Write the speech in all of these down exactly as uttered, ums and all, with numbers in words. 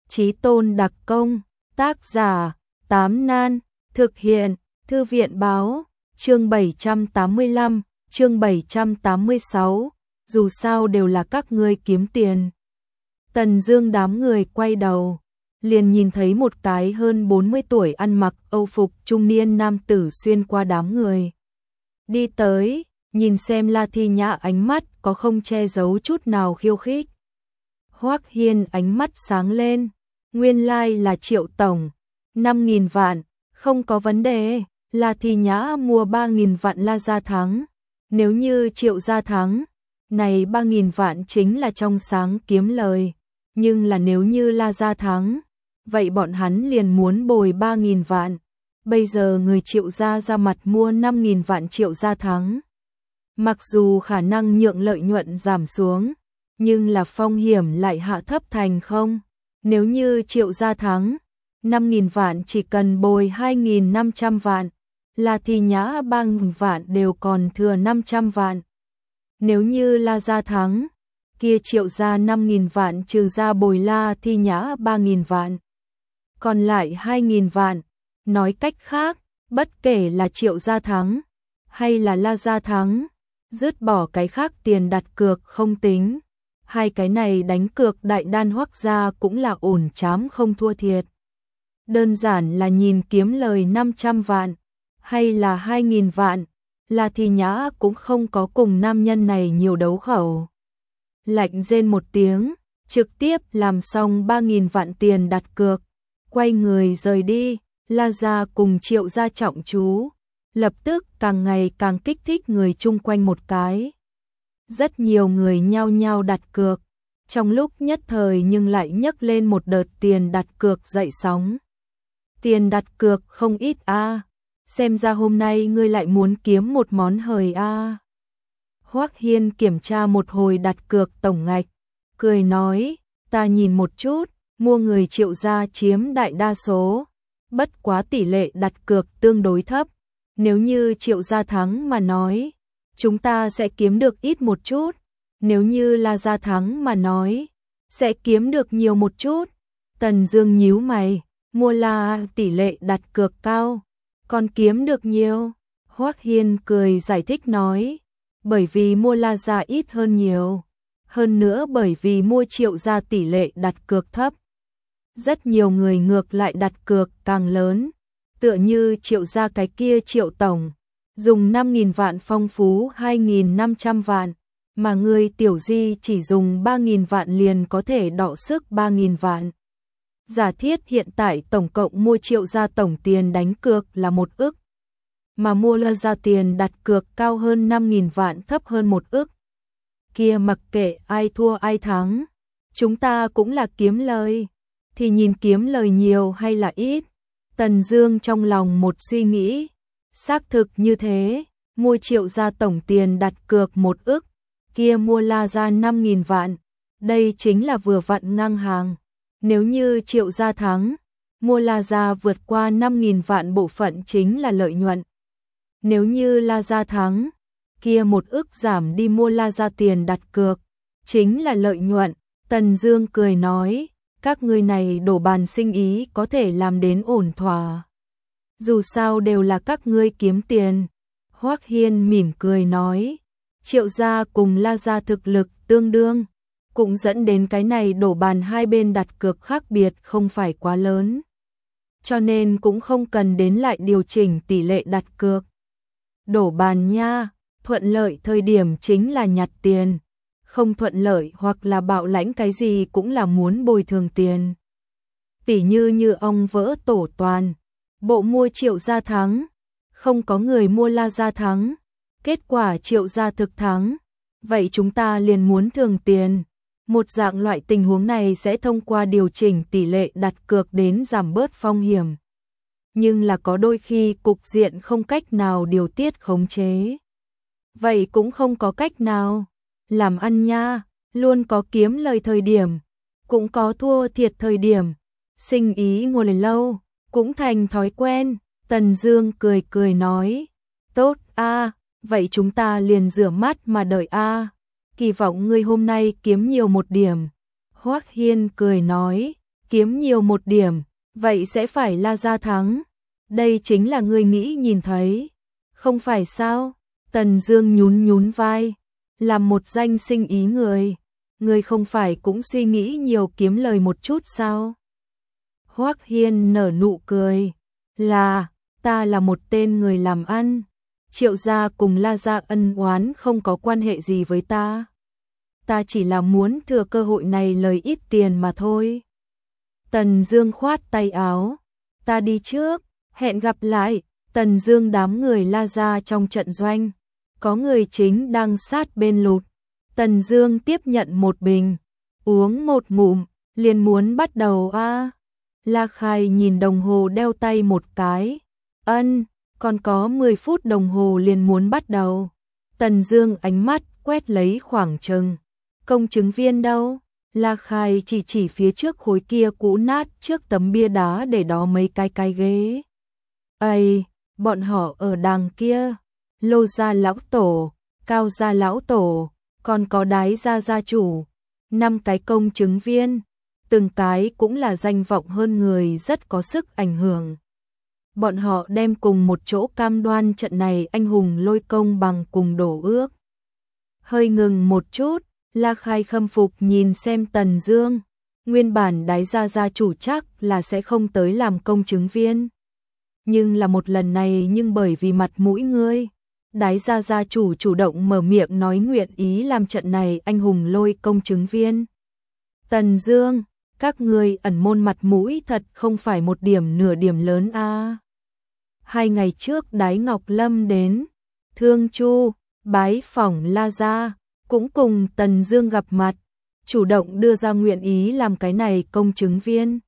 Chí Tôn đặc công, tác giả, Tám Nan, thực hiện, Thư viện báo, chương bảy trăm tám mươi lăm, chương bảy trăm tám mươi sáu, dù sao đều là các ngươi kiếm tiền. Tần Dương đám người quay đầu, liền nhìn thấy một cái hơn bốn mươi tuổi ăn mặc Âu phục trung niên nam tử xuyên qua đám người. Đi tới, nhìn xem La Thi Nhã ánh mắt có không che giấu chút nào khiêu khích. Hoắc Hiên ánh mắt sáng lên, nguyên lai là Triệu tổng, năm nghìn vạn, không có vấn đề, La Thi Nhã mua ba nghìn vạn La gia thắng, nếu như Triệu gia thắng, này ba nghìn vạn chính là trong sáng kiếm lời, nhưng là nếu như La gia thắng, vậy bọn hắn liền muốn bồi ba nghìn vạn, bây giờ người Triệu gia ra mặt mua năm nghìn vạn Triệu gia thắng. Mặc dù khả năng nhượng lợi nhuận giảm xuống, nhưng là phong hiểm lại hạ thấp thành không. Nếu như Triệu gia thắng, năm nghìn vạn chỉ cần bồi hai nghìn năm trăm vạn, La Thi Nhã ba nghìn vạn đều còn thừa năm trăm vạn. Nếu như La gia thắng, kia Triệu gia năm nghìn vạn trừ ra bồi La Thi Nhã ba nghìn vạn. Còn lại hai nghìn vạn, nói cách khác, bất kể là Triệu gia thắng, hay là La gia thắng, dứt bỏ cái khác tiền đặt cược không tính. Hai cái này đánh cược đại đan Hoắc gia cũng là ổn chám không thua thiệt. Đơn giản là nhìn kiếm lời năm trăm vạn, hay là hai nghìn vạn, La Thi Nhã cũng không có cùng nam nhân này nhiều đấu khẩu. Lạnh rên một tiếng, trực tiếp làm xong ba nghìn vạn tiền đặt cược, quay người rời đi. La gia cùng Triệu gia trọng chú, lập tức càng ngày càng kích thích người chung quanh một cái. Rất nhiều người nhao nhao đặt cược, trong lúc nhất thời nhưng lại nhấc lên một đợt tiền đặt cược dậy sóng. Tiền đặt cược không ít a, xem ra hôm nay ngươi lại muốn kiếm một món hời a. Hoắc Hiên kiểm tra một hồi đặt cược tổng ngạch, cười nói, ta nhìn một chút, mua người Triệu gia chiếm đại đa số, bất quá tỷ lệ đặt cược tương đối thấp, nếu như Triệu gia thắng mà nói, chúng ta sẽ kiếm được ít một chút, nếu như La gia thắng mà nói, sẽ kiếm được nhiều một chút. Tần Dương nhíu mày, mua La tỷ lệ đặt cược cao, còn kiếm được nhiều. Hoắc Hiên cười giải thích nói, bởi vì mua La gia ít hơn nhiều, hơn nữa bởi vì mua Triệu gia tỷ lệ đặt cược thấp. Rất nhiều người ngược lại đặt cược càng lớn, tựa như Triệu gia cái kia Triệu tổng, dùng năm nghìn vạn phong phú hai nghìn năm trăm vạn, mà người Tiểu Di chỉ dùng ba nghìn vạn liền có thể đọ sức ba nghìn vạn. Giả thiết hiện tại tổng cộng mua Triệu gia tổng tiền đánh cược là một ức, mà mua La gia tiền đặt cược cao hơn năm nghìn vạn thấp hơn một ức. Kia mặc kệ ai thua ai thắng, chúng ta cũng là kiếm lời, thì nhìn kiếm lời nhiều hay là ít. Tần Dương trong lòng một suy nghĩ, xác thực như thế, mua Triệu gia tổng tiền đặt cược một ức, kia mua La gia năm nghìn vạn, đây chính là vừa vặn ngang hàng. Nếu như Triệu gia thắng, mua La gia vượt qua năm nghìn vạn bộ phận chính là lợi nhuận. Nếu như La gia thắng, kia một ức giảm đi mua La gia tiền đặt cược, chính là lợi nhuận. Tần Dương cười nói, các ngươi này đổ bàn sinh ý có thể làm đến ổn thỏa. Dù sao đều là các ngươi kiếm tiền. Hoắc Hiên mỉm cười nói, Triệu gia cùng La gia thực lực tương đương, cũng dẫn đến cái này đổ bàn hai bên đặt cược khác biệt không phải quá lớn. Cho nên cũng không cần đến lại điều chỉnh tỷ lệ đặt cược. Đổ bàn nha, thuận lợi thời điểm chính là nhặt tiền, không thuận lợi hoặc là bạo lãnh cái gì cũng là muốn bồi thường tiền. Tỷ như như ông vỡ tổ toàn, bộ mua Triệu gia thắng, không có người mua La gia thắng, kết quả Triệu gia thực thắng, vậy chúng ta liền muốn thường tiền. Một dạng loại tình huống này sẽ thông qua điều chỉnh tỷ lệ đặt cược đến giảm bớt phong hiểm. Nhưng là có đôi khi cục diện không cách nào điều tiết khống chế. Vậy cũng không có cách nào. Làm ăn nha, luôn có kiếm lời thời điểm, cũng có thua thiệt thời điểm. Sinh ý ngồi lâu, cũng thành thói quen. Tần Dương cười cười nói, tốt a, vậy chúng ta liền rửa mắt mà đợi a. Kỳ vọng ngươi hôm nay kiếm nhiều một điểm. Hoắc Hiên cười nói, kiếm nhiều một điểm, vậy sẽ phải La Gia thắng. Đây chính là ngươi nghĩ nhìn thấy, không phải sao? Tần Dương nhún nhún vai, làm một danh sinh ý người, ngươi không phải cũng suy nghĩ nhiều kiếm lời một chút sao? Hoắc Hiên nở nụ cười, là, ta là một tên người làm ăn, Triệu gia cùng La gia ân oán không có quan hệ gì với ta. Ta chỉ là muốn thừa cơ hội này lời ít tiền mà thôi. Tần Dương khoát tay áo, ta đi trước, hẹn gặp lại. Tần Dương đám người La gia trong trận doanh, có người chính đang sát bên lụt. Tần Dương tiếp nhận một bình, uống một ngụm, liền muốn bắt đầu a. La Khai nhìn đồng hồ đeo tay một cái, ân, còn có mười phút đồng hồ liền muốn bắt đầu. Tần Dương ánh mắt quét lấy khoảng trừng, công chứng viên đâu? La Khai chỉ chỉ phía trước khối kia cũ nát trước tấm bia đá để đó mấy cái cái ghế. Ây, bọn họ ở đằng kia, Lô gia lão tổ, Cao gia lão tổ, còn có Đái gia gia chủ, năm cái công chứng viên, từng cái cũng là danh vọng hơn người rất có sức ảnh hưởng. Bọn họ đem cùng một chỗ cam đoan trận này anh hùng lôi công bằng cùng đổ ước. Hơi ngừng một chút, La Khai khâm phục nhìn xem Tần Dương, nguyên bản Đái gia gia chủ chắc là sẽ không tới làm công chứng viên. Nhưng là một lần này nhưng bởi vì mặt mũi ngươi, Đái gia gia chủ chủ động mở miệng nói nguyện ý làm trận này anh hùng lôi công chứng viên. Tần Dương, các ngươi ẩn môn mặt mũi thật không phải một điểm nửa điểm lớn a. À. Hai ngày trước Đái Ngọc Lâm đến Thương Chu, bái phỏng La gia, cũng cùng Tần Dương gặp mặt, chủ động đưa ra nguyện ý làm cái này công chứng viên.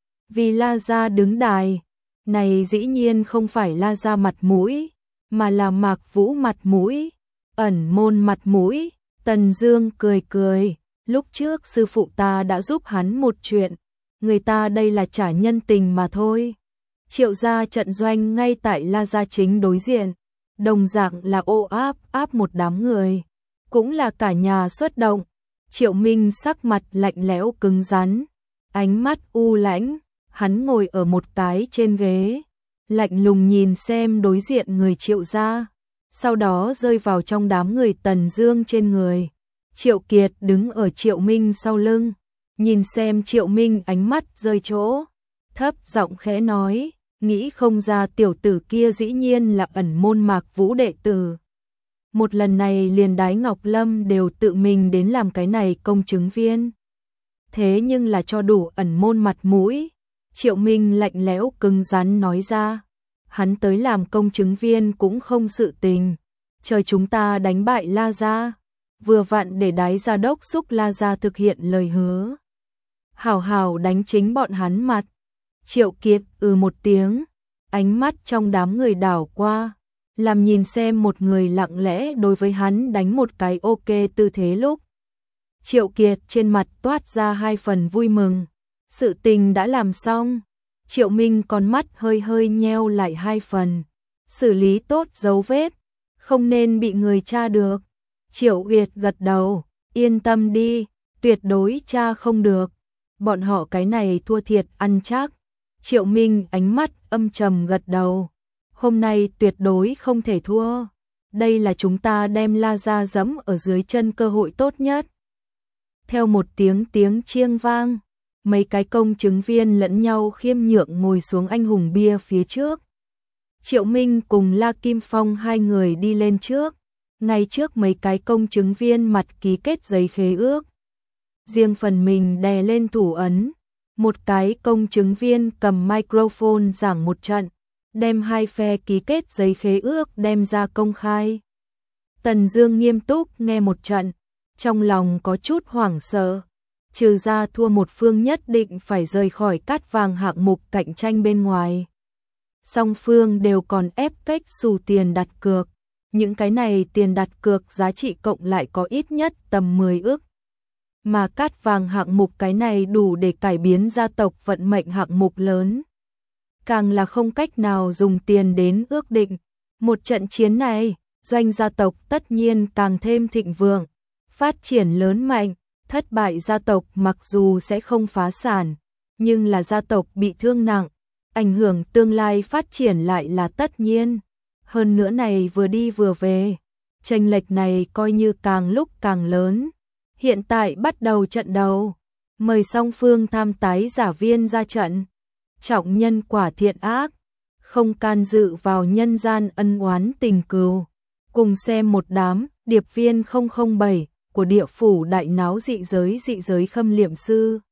Vì La gia đứng đài, này dĩ nhiên không phải La gia mặt mũi, mà là Mạc Vũ mặt mũi, ẩn môn mặt mũi. Tần Dương cười cười, lúc trước sư phụ ta đã giúp hắn một chuyện, người ta đây là trả nhân tình mà thôi. Triệu gia trận doanh ngay tại La gia chính đối diện, đồng dạng là ô áp áp một đám người, cũng là cả nhà xuất động. Triệu Minh sắc mặt lạnh lẽo cứng rắn, ánh mắt u lãnh, hắn ngồi ở một cái trên ghế, lạnh lùng nhìn xem đối diện người Triệu gia, sau đó rơi vào trong đám người Tần Dương trên người. Triệu Kiệt đứng ở Triệu Minh sau lưng, nhìn xem Triệu Minh ánh mắt rơi chỗ, thấp giọng khẽ nói, nghĩ không ra tiểu tử kia dĩ nhiên là ẩn môn Mạc Vũ đệ tử. Một lần này liền Đái Ngọc Lâm đều tự mình đến làm cái này công chứng viên. Thế nhưng là cho đủ ẩn môn mặt mũi. Triệu Minh lạnh lẽo cứng rắn nói ra, hắn tới làm công chứng viên cũng không sự tình, chờ chúng ta đánh bại La gia, vừa vặn để Đái gia đốc xúc La gia thực hiện lời hứa. Hảo hảo đánh chính bọn hắn mặt. Triệu Kiệt ừ một tiếng, ánh mắt trong đám người đảo qua, làm nhìn xem một người lặng lẽ đối với hắn đánh một cái ok tư thế lúc. Triệu Kiệt trên mặt toát ra hai phần vui mừng, sự tình đã làm xong. Triệu Minh con mắt hơi hơi nheo lại hai phần, xử lý tốt dấu vết, không nên bị người tra được. Triệu Kiệt gật đầu, yên tâm đi, tuyệt đối tra không được, bọn họ cái này thua thiệt ăn chắc. Triệu Minh ánh mắt âm trầm gật đầu, hôm nay tuyệt đối không thể thua, đây là chúng ta đem La gia giẫm ở dưới chân cơ hội tốt nhất. Theo một tiếng tiếng chiêng vang, mấy cái công chứng viên lẫn nhau khiêm nhượng ngồi xuống anh hùng bia phía trước. Triệu Minh cùng La Kim Phong hai người đi lên trước, ngay trước mấy cái công chứng viên mặt ký kết giấy khế ước. Riêng phần mình đè lên thủ ấn, một cái công chứng viên cầm microphone giảng một trận, đem hai phe ký kết giấy khế ước đem ra công khai. Tần Dương nghiêm túc nghe một trận, trong lòng có chút hoảng sợ, trừ ra thua một phương nhất định phải rời khỏi cát vàng hạng mục cạnh tranh bên ngoài. Song phương đều còn ép cách xù tiền đặt cược, những cái này tiền đặt cược giá trị cộng lại có ít nhất tầm mười ức. Mà cát vàng hạng mục cái này đủ để cải biến gia tộc vận mệnh hạng mục lớn. Càng là không cách nào dùng tiền đến ước định. Một trận chiến này, doanh gia tộc tất nhiên càng thêm thịnh vượng, phát triển lớn mạnh, thất bại gia tộc mặc dù sẽ không phá sản, nhưng là gia tộc bị thương nặng, ảnh hưởng tương lai phát triển lại là tất nhiên. Hơn nữa này vừa đi vừa về, chênh lệch này coi như càng lúc càng lớn. Hiện tại bắt đầu trận đầu, mời song phương tham tái giả viên ra trận, trọng nhân quả thiện ác, không can dự vào nhân gian ân oán tình cừu. Cùng xem một đám điệp viên không không bảy của địa phủ đại náo dị giới dị giới Khâm Liệm Sư.